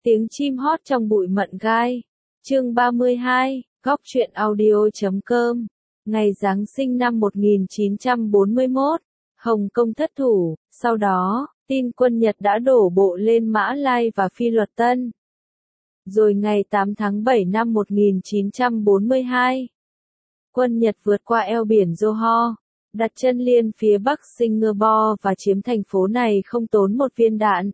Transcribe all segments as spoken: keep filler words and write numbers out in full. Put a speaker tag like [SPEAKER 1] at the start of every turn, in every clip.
[SPEAKER 1] Tiếng chim hót trong bụi mận gai. Chương ba mươi hai, góc truyện audio chấm com. Ngày Giáng sinh năm một nghìn chín trăm bốn mươi mốt, Hồng Kông thất thủ, sau đó, tin quân Nhật đã đổ bộ lên Mã Lai và Phi Luật Tân. Rồi ngày tám tháng bảy năm một nghìn chín trăm bốn mươi hai, quân Nhật vượt qua eo biển Johor, đặt chân liên phía bắc Singapore và chiếm thành phố này không tốn một viên đạn.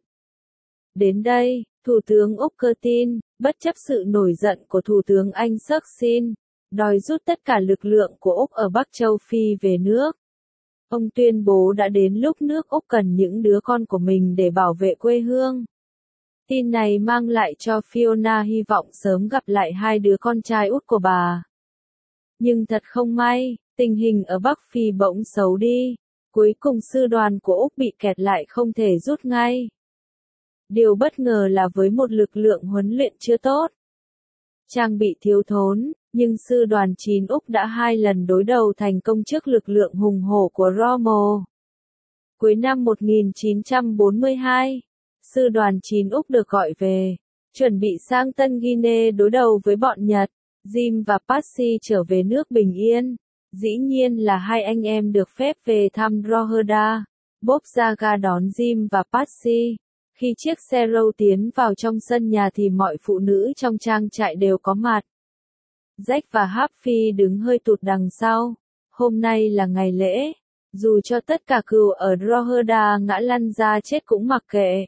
[SPEAKER 1] Đến đây, Thủ tướng Úc Curtin, bất chấp sự nổi giận của Thủ tướng Anh Churchill, đòi rút tất cả lực lượng của Úc ở Bắc Châu Phi về nước. Ông tuyên bố đã đến lúc nước Úc cần những đứa con của mình để bảo vệ quê hương. Tin này mang lại cho Fiona hy vọng sớm gặp lại hai đứa con trai út của bà. Nhưng thật không may, tình hình ở Bắc Phi bỗng xấu đi. Cuối cùng sư đoàn của Úc bị kẹt lại không thể rút ngay. Điều bất ngờ là với một lực lượng huấn luyện chưa tốt, trang bị thiếu thốn, nhưng sư đoàn chín Úc đã hai lần đối đầu thành công trước lực lượng hùng hổ của Rommel. Cuối năm một nghìn chín trăm bốn mươi hai, sư đoàn chín Úc được gọi về, chuẩn bị sang Tân Guinea đối đầu với bọn Nhật. Jim và Patsy trở về nước bình yên. Dĩ nhiên là hai anh em được phép về thăm Drogheda. Bob ra ga đón Jim và Patsy. Khi chiếc xe râu tiến vào trong sân nhà thì mọi phụ nữ trong trang trại đều có mặt. Jack và Happy đứng hơi tụt đằng sau. Hôm nay là ngày lễ. Dù cho tất cả cừu ở Drogheda ngã lăn ra chết cũng mặc kệ.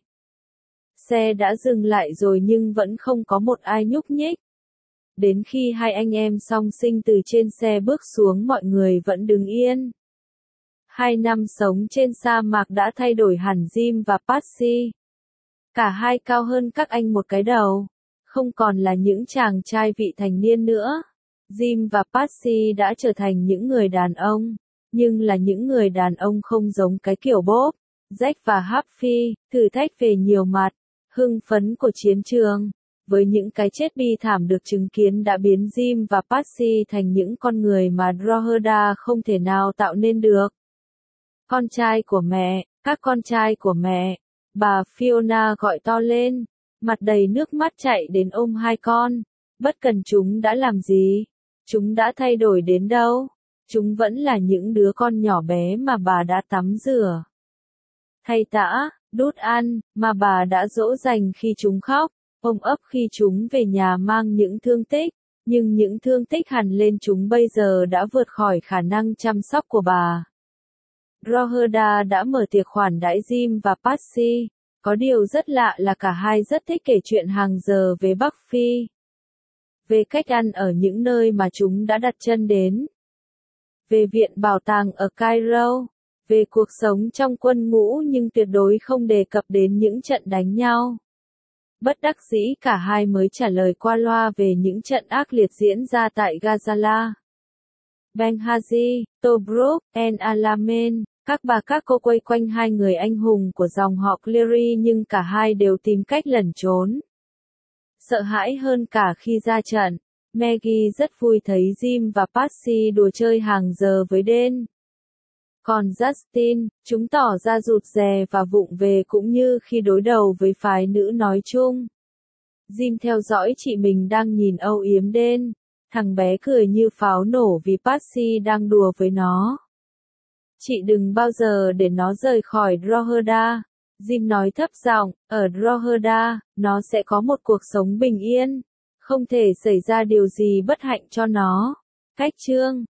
[SPEAKER 1] Xe đã dừng lại rồi nhưng vẫn không có một ai nhúc nhích. Đến khi hai anh em song sinh từ trên xe bước xuống mọi người vẫn đứng yên. Hai năm sống trên sa mạc đã thay đổi hẳn Jim và Patsy. Cả hai cao hơn các anh một cái đầu. Không còn là những chàng trai vị thành niên nữa. Jim và Patsy đã trở thành những người đàn ông. Nhưng là những người đàn ông không giống cái kiểu Bob, Jack và Happy, thử thách về nhiều mặt. Hưng phấn của chiến trường. Với những cái chết bi thảm được chứng kiến đã biến Jim và Patsy thành những con người mà Drogheda không thể nào tạo nên được. Con trai của mẹ, các con trai của mẹ, bà Fiona gọi to lên, mặt đầy nước mắt chạy đến ôm hai con. Bất cần chúng đã làm gì, chúng đã thay đổi đến đâu, chúng vẫn là những đứa con nhỏ bé mà bà đã tắm rửa, thay tã, đút ăn, mà bà đã dỗ dành khi chúng khóc. Ôm ấp khi chúng về nhà mang những thương tích, nhưng những thương tích hằn lên chúng bây giờ đã vượt khỏi khả năng chăm sóc của bà. Drogheda đã mở tiệc khoản đãi Jim và Patsy. Có điều rất lạ là cả hai rất thích kể chuyện hàng giờ về Bắc Phi. Về cách ăn ở những nơi mà chúng đã đặt chân đến. Về viện bảo tàng ở Cairo. Về cuộc sống trong quân ngũ nhưng tuyệt đối không đề cập đến những trận đánh nhau. Bất đắc dĩ cả hai mới trả lời qua loa về những trận ác liệt diễn ra tại Gazala, Benghazi, Tobruk, El Alamein. Các bà các cô quay quanh hai người anh hùng của dòng họ Cleary nhưng cả hai đều tìm cách lẩn trốn. Sợ hãi hơn cả khi ra trận, Maggie rất vui thấy Jim và Patsy đùa chơi hàng giờ với Dan. Còn Justin, chúng tỏ ra rụt rè và vụng về cũng như khi đối đầu với phái nữ nói chung. Jim theo dõi chị mình đang nhìn âu yếm Dan. Thằng bé cười như pháo nổ vì Patsy đang đùa với nó. Chị đừng bao giờ để nó rời khỏi Drogheda. Jim nói thấp giọng, ở Drogheda, nó sẽ có một cuộc sống bình yên. Không thể xảy ra điều gì bất hạnh cho nó. Cách chương